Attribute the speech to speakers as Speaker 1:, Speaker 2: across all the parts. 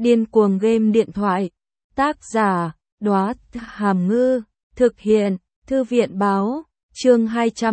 Speaker 1: Điên cuồng game điện thoại. Tác giả, Đóa Hàm Ngư. Thực hiện, Thư viện báo. Chương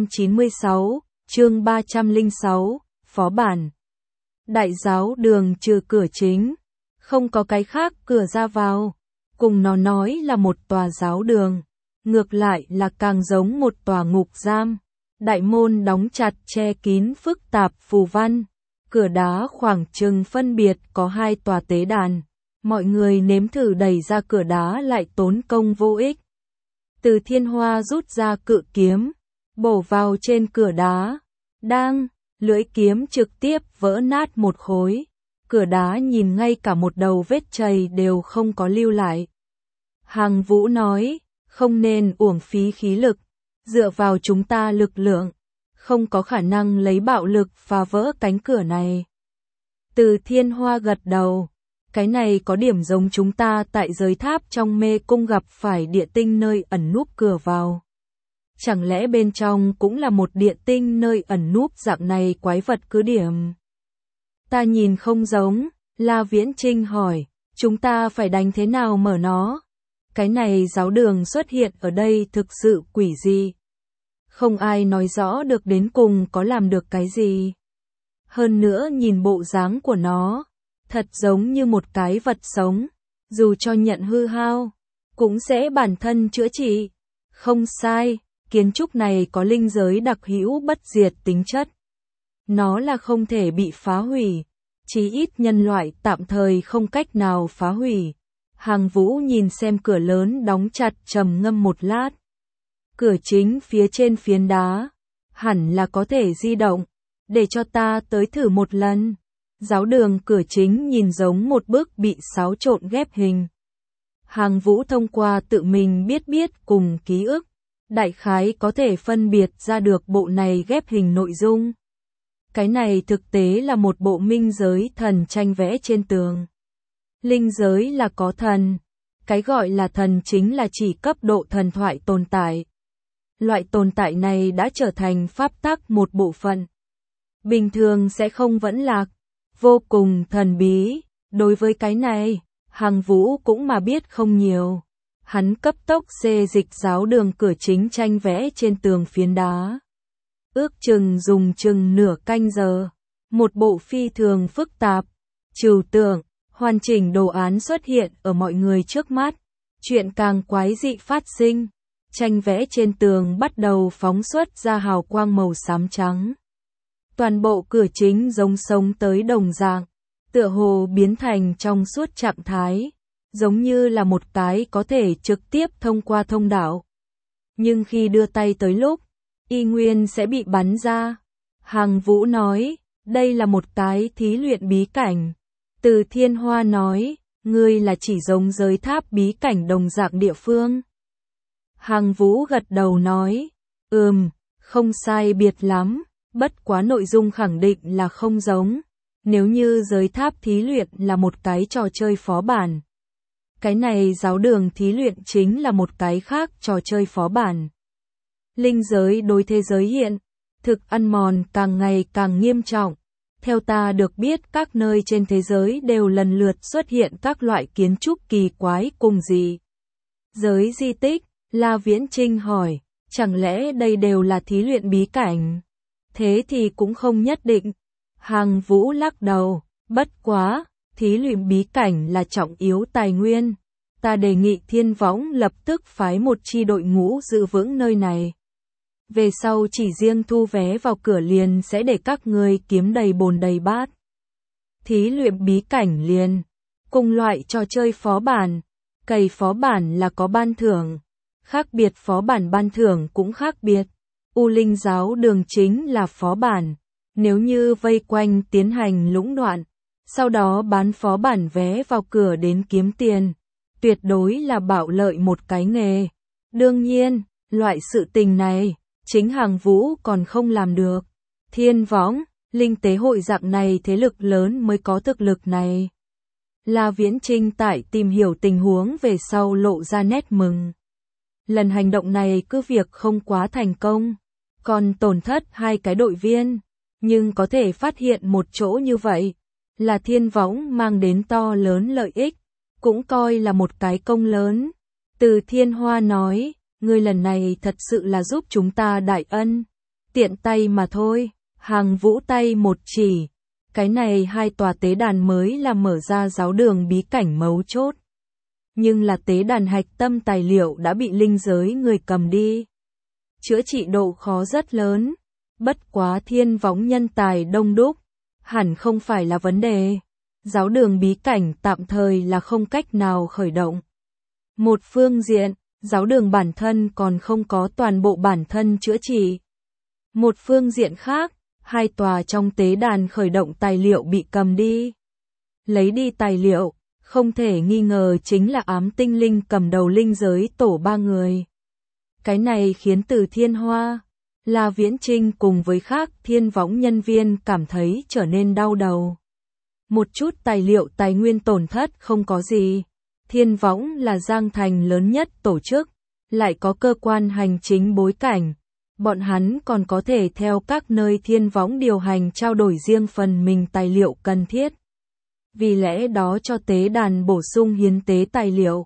Speaker 1: 296, chương 306, phó bản. Đại giáo đường trừ cửa chính, không có cái khác cửa ra vào. Cùng nó nói là một tòa giáo đường, ngược lại là càng giống một tòa ngục giam. Đại môn đóng chặt che kín phức tạp phù văn. Cửa đá khoảng chừng phân biệt có 2 tòa tế đàn. Mọi người nếm thử đẩy ra cửa đá lại tốn công vô ích. Từ Thiên Hoa rút ra cự kiếm, bổ vào trên cửa đá. Đang, lưỡi kiếm trực tiếp vỡ nát một khối. Cửa đá nhìn ngay cả một đầu vết chày đều không có lưu lại. Hàng Vũ nói, không nên uổng phí khí lực. Dựa vào chúng ta lực lượng, không có khả năng lấy bạo lực phá vỡ cánh cửa này. Từ Thiên Hoa gật đầu. Cái này có điểm giống chúng ta tại giới tháp trong mê cung gặp phải địa tinh nơi ẩn núp cửa vào. Chẳng lẽ bên trong cũng là một địa tinh nơi ẩn núp dạng này quái vật cứ điểm? Ta nhìn không giống, La Viễn Trinh hỏi, chúng ta phải đánh thế nào mở nó? Cái này giáo đường xuất hiện ở đây thực sự quỷ dị. Không ai nói rõ được đến cùng có làm được cái gì. Hơn nữa nhìn bộ dáng của nó, thật giống như một cái vật sống, dù cho nhận hư hao, cũng sẽ bản thân chữa trị. Không sai, kiến trúc này có linh giới đặc hữu bất diệt tính chất. Nó là không thể bị phá hủy, chí ít nhân loại tạm thời không cách nào phá hủy. Hàng Vũ nhìn xem cửa lớn đóng chặt trầm ngâm một lát. Cửa chính phía trên phiến đá, hẳn là có thể di động, để cho ta tới thử một lần. Giáo đường cửa chính nhìn giống một bức bị xáo trộn ghép hình. Hàng Vũ thông qua tự mình biết cùng ký ức, đại khái có thể phân biệt ra được bộ này ghép hình nội dung. Cái này thực tế là một bộ minh giới thần tranh vẽ trên tường. Linh giới là có thần, cái gọi là thần chính là chỉ cấp độ thần thoại tồn tại. Loại tồn tại này đã trở thành pháp tắc một bộ phận. Bình thường sẽ không vẫn lạc, vô cùng thần bí. Đối với cái này, Hàng Vũ cũng mà biết không nhiều. Hắn cấp tốc xê dịch giáo đường cửa chính tranh vẽ trên tường phiến đá. Ước chừng dùng chừng nửa canh giờ. Một bộ phi thường phức tạp, trừu tượng, hoàn chỉnh đồ án xuất hiện ở mọi người trước mắt. Chuyện càng quái dị phát sinh. Tranh vẽ trên tường bắt đầu phóng xuất ra hào quang màu xám trắng. Toàn bộ cửa chính giống sống tới đồng dạng, tựa hồ biến thành trong suốt trạng thái, giống như là một cái có thể trực tiếp thông qua thông đạo. Nhưng khi đưa tay tới lúc, y nguyên sẽ bị bắn ra. Hàng Vũ nói, đây là một cái thí luyện bí cảnh. Từ Thiên Hoa nói, ngươi là chỉ giống giới tháp bí cảnh đồng dạng địa phương. Hàng Vũ gật đầu nói, không sai biệt lắm, bất quá nội dung khẳng định là không giống. Nếu như giới tháp thí luyện là một cái trò chơi phó bản, cái này giáo đường thí luyện chính là một cái khác trò chơi phó bản. Linh giới đối thế giới hiện thực ăn mòn càng ngày càng nghiêm trọng. Theo ta được biết các nơi trên thế giới đều lần lượt xuất hiện các loại kiến trúc kỳ quái cùng dị giới di tích. La Viễn Trinh hỏi, chẳng lẽ đây đều là thí luyện bí cảnh? Thế thì cũng không nhất định. Hàng Vũ lắc đầu, bất quá, thí luyện bí cảnh là trọng yếu tài nguyên. Ta đề nghị Thiên Võng lập tức phái một chi đội ngũ giữ vững nơi này. Về sau chỉ riêng thu vé vào cửa liền sẽ để các ngươi kiếm đầy bồn đầy bát. Thí luyện bí cảnh liền, cùng loại trò chơi phó bản, cày phó bản là có ban thưởng. Khác biệt phó bản ban thưởng cũng khác biệt. U Linh giáo đường chính là phó bản. Nếu như vây quanh tiến hành lũng đoạn, sau đó bán phó bản vé vào cửa đến kiếm tiền, tuyệt đối là bạo lợi một cái nghề. Đương nhiên, loại sự tình này, chính Hàng Vũ còn không làm được. Thiên Võng, Linh tế hội dạng này thế lực lớn mới có thực lực này. La Viễn Trinh tại tìm hiểu tình huống về sau lộ ra nét mừng. Lần hành động này cứ việc không quá thành công, còn tổn thất 2 cái đội viên, nhưng có thể phát hiện một chỗ như vậy, là thiên võng mang đến to lớn lợi ích, cũng coi là một cái công lớn. Từ Thiên Hoa nói, ngươi lần này thật sự là giúp chúng ta đại ân, tiện tay mà thôi. Hàng Vũ tay một chỉ, cái này 2 tòa tế đàn mới là mở ra giáo đường bí cảnh mấu chốt. Nhưng là tế đàn hạch tâm tài liệu đã bị linh giới người cầm đi. Chữa trị độ khó rất lớn, bất quá thiên võng nhân tài đông đúc, hẳn không phải là vấn đề. Giáo đường bí cảnh tạm thời là không cách nào khởi động. Một phương diện, giáo đường bản thân còn không có toàn bộ bản thân chữa trị. Một phương diện khác, 2 tòa trong tế đàn khởi động tài liệu bị cầm đi. Lấy đi tài liệu, không thể nghi ngờ chính là ám tinh linh cầm đầu linh giới tổ 3 người. Cái này khiến Từ Thiên Hoa, La Viễn Trinh cùng với khác thiên võng nhân viên cảm thấy trở nên đau đầu. Một chút tài liệu tài nguyên tổn thất không có gì. Thiên võng là Giang Thành lớn nhất tổ chức, lại có cơ quan hành chính bối cảnh. Bọn hắn còn có thể theo các nơi thiên võng điều hành trao đổi riêng phần mình tài liệu cần thiết. Vì lẽ đó cho tế đàn bổ sung hiến tế tài liệu.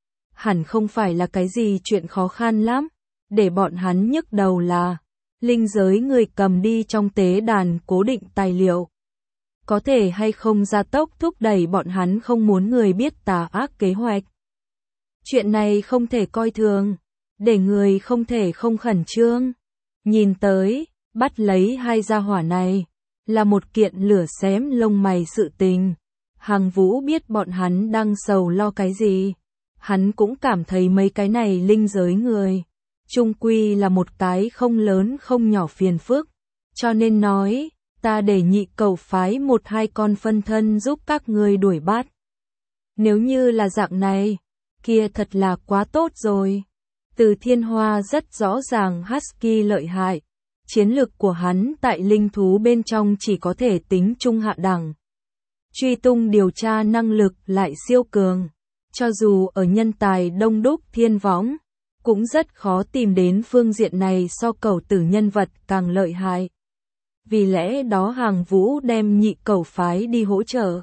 Speaker 1: Hẳn không phải là cái gì chuyện khó khăn lắm. Để bọn hắn nhức đầu là linh giới người cầm đi trong tế đàn cố định tài liệu. Có thể hay không gia tốc thúc đẩy bọn hắn không muốn người biết tà ác kế hoạch. Chuyện này không thể coi thường, để người không thể không khẩn trương. Nhìn tới, bắt lấy 2 gia hỏa này, là một kiện lửa xém lông mày sự tình. Hàng Vũ biết bọn hắn đang sầu lo cái gì. Hắn cũng cảm thấy mấy cái này linh giới người. Chung quy là một cái không lớn không nhỏ phiền phức. Cho nên nói, ta để Nhị Cầu phái 1-2 con phân thân giúp các ngươi đuổi bắt. Nếu như là dạng này, kia thật là quá tốt rồi. Từ Thiên Hoa rất rõ ràng Husky lợi hại. Chiến lực của hắn tại linh thú bên trong chỉ có thể tính trung hạ đẳng. Truy tung điều tra năng lực lại siêu cường. Cho dù ở nhân tài đông đúc thiên võng, cũng rất khó tìm đến phương diện này so Cẩu Tử nhân vật càng lợi hại. Vì lẽ đó Hàng Vũ đem Nhị Cầu phái đi hỗ trợ.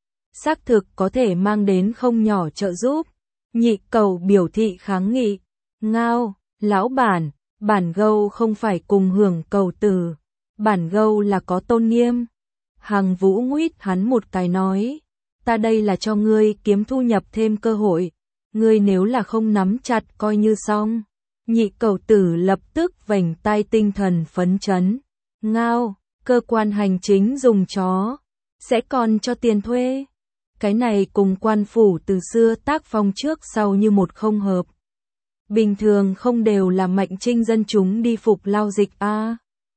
Speaker 1: Xác thực có thể mang đến không nhỏ trợ giúp. Nhị Cầu biểu thị kháng nghị. Ngao, lão bản, bản gâu không phải cùng hưởng Cẩu Tử. Bản gâu là có tôn nghiêm. Hàng Vũ nguýt hắn một cái nói. Ta đây là cho ngươi kiếm thu nhập thêm cơ hội. Ngươi nếu là không nắm chặt coi như xong. Nhị Cẩu Tử lập tức vành tay tinh thần phấn chấn. Ngao, cơ quan hành chính dùng chó, sẽ còn cho tiền thuê. Cái này cùng quan phủ từ xưa tác phong trước sau như một không hợp. Bình thường không đều là Mạnh Trinh dân chúng đi phục lao dịch a.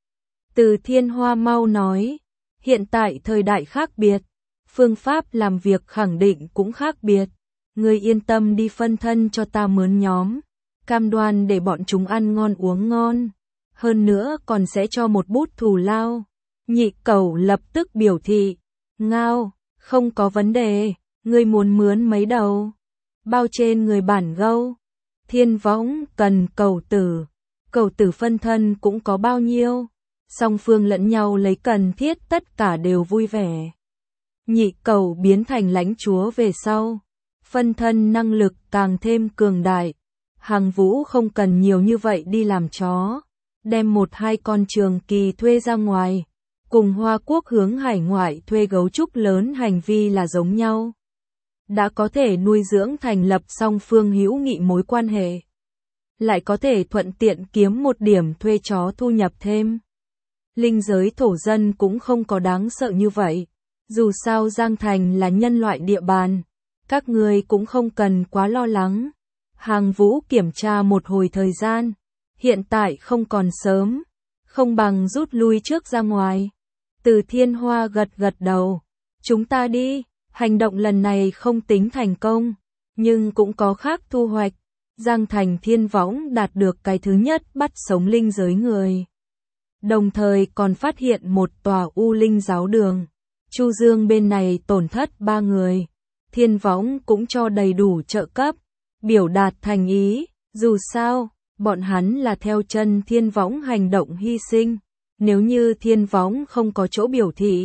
Speaker 1: Từ Thiên Hoa mau nói, hiện tại thời đại khác biệt, phương pháp làm việc khẳng định cũng khác biệt. Ngươi yên tâm đi phân thân cho ta mướn nhóm, cam đoan để bọn chúng ăn ngon uống ngon. Hơn nữa còn sẽ cho một bút thù lao. Nhị Cẩu lập tức biểu thị. Ngao, không có vấn đề, ngươi muốn mướn mấy đầu. Bao trên người bản gâu. Thiên võng cần Cẩu Tử. Cẩu Tử phân thân cũng có bao nhiêu. Song phương lẫn nhau lấy cần thiết tất cả đều vui vẻ. Nhị Cẩu biến thành lãnh chúa về sau. Phân thân năng lực càng thêm cường đại. Hàng Vũ không cần nhiều như vậy đi làm chó. Đem 1-2 con trường kỳ thuê ra ngoài, cùng Hoa Quốc hướng hải ngoại thuê gấu trúc lớn hành vi là giống nhau. Đã có thể nuôi dưỡng thành lập song phương hữu nghị mối quan hệ. Lại có thể thuận tiện kiếm một điểm thuê chó thu nhập thêm. Linh giới thổ dân cũng không có đáng sợ như vậy. Dù sao Giang Thành là nhân loại địa bàn, các người cũng không cần quá lo lắng. Hàng Vũ kiểm tra một hồi thời gian. Hiện tại không còn sớm, không bằng rút lui trước ra ngoài. Từ Thiên Hoa gật gật đầu. Chúng ta đi, hành động lần này không tính thành công, nhưng cũng có khác thu hoạch. Giang Thành thiên võng đạt được cái thứ nhất bắt sống linh giới người. Đồng thời còn phát hiện một tòa U Linh giáo đường. Chu Dương bên này tổn thất 3 người. Thiên võng cũng cho đầy đủ trợ cấp, biểu đạt thành ý, dù sao. Bọn hắn là theo chân thiên võng hành động hy sinh. Nếu như thiên võng không có chỗ biểu thị,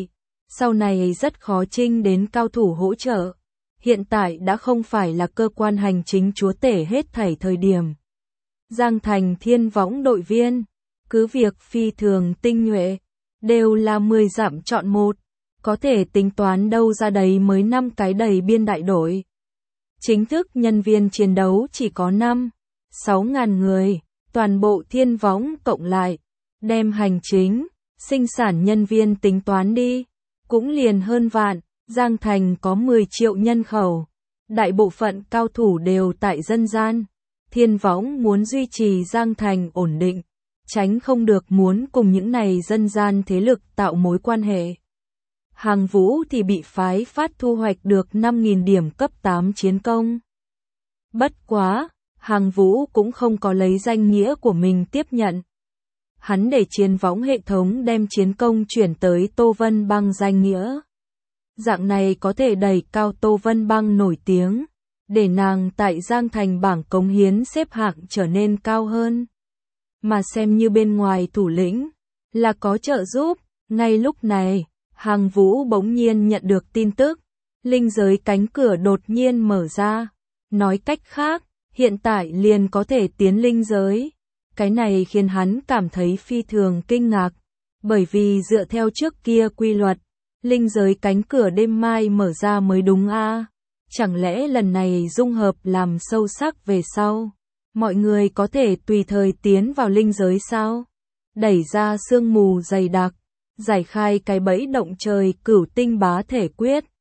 Speaker 1: sau này rất khó trinh đến cao thủ hỗ trợ. Hiện tại đã không phải là cơ quan hành chính chúa tể hết thảy thời điểm. Giang Thành Thiên Võng đội viên, cứ việc phi thường tinh nhuệ, đều là 10 dặm chọn một, có thể tính toán đâu ra đấy mới 5 cái đầy biên đại đội. Chính thức nhân viên chiến đấu chỉ có 5-6 ngàn người, toàn bộ Thiên Võng cộng lại, đem hành chính, sinh sản nhân viên tính toán đi, cũng liền hơn vạn. Giang Thành có 10 triệu nhân khẩu, đại bộ phận cao thủ đều tại dân gian. Thiên Võng muốn duy trì Giang Thành ổn định, tránh không được muốn cùng những này dân gian thế lực tạo mối quan hệ. Hàng Vũ thì bị phái phát thu hoạch được 5.000 điểm cấp 8 chiến công. Bất quá, Hàng Vũ cũng không có lấy danh nghĩa của mình tiếp nhận. Hắn để Chiến Võng hệ thống đem chiến công chuyển tới Tô Vân Băng danh nghĩa. Dạng này có thể đẩy cao Tô Vân Băng nổi tiếng, để nàng tại Giang Thành bảng cống hiến xếp hạng trở nên cao hơn. Mà xem như bên ngoài thủ lĩnh, là có trợ giúp. Ngay lúc này, Hàng Vũ bỗng nhiên nhận được tin tức, linh giới cánh cửa đột nhiên mở ra. Nói cách khác, hiện tại liền có thể tiến linh giới. Cái này khiến hắn cảm thấy phi thường kinh ngạc, bởi vì dựa theo trước kia quy luật, linh giới cánh cửa đêm mai mở ra mới đúng a. Chẳng lẽ lần này dung hợp làm sâu sắc về sau, mọi người có thể tùy thời tiến vào linh giới sao? Đẩy ra sương mù dày đặc, giải khai cái bẫy động trời Cửu Tinh Bá Thể Quyết,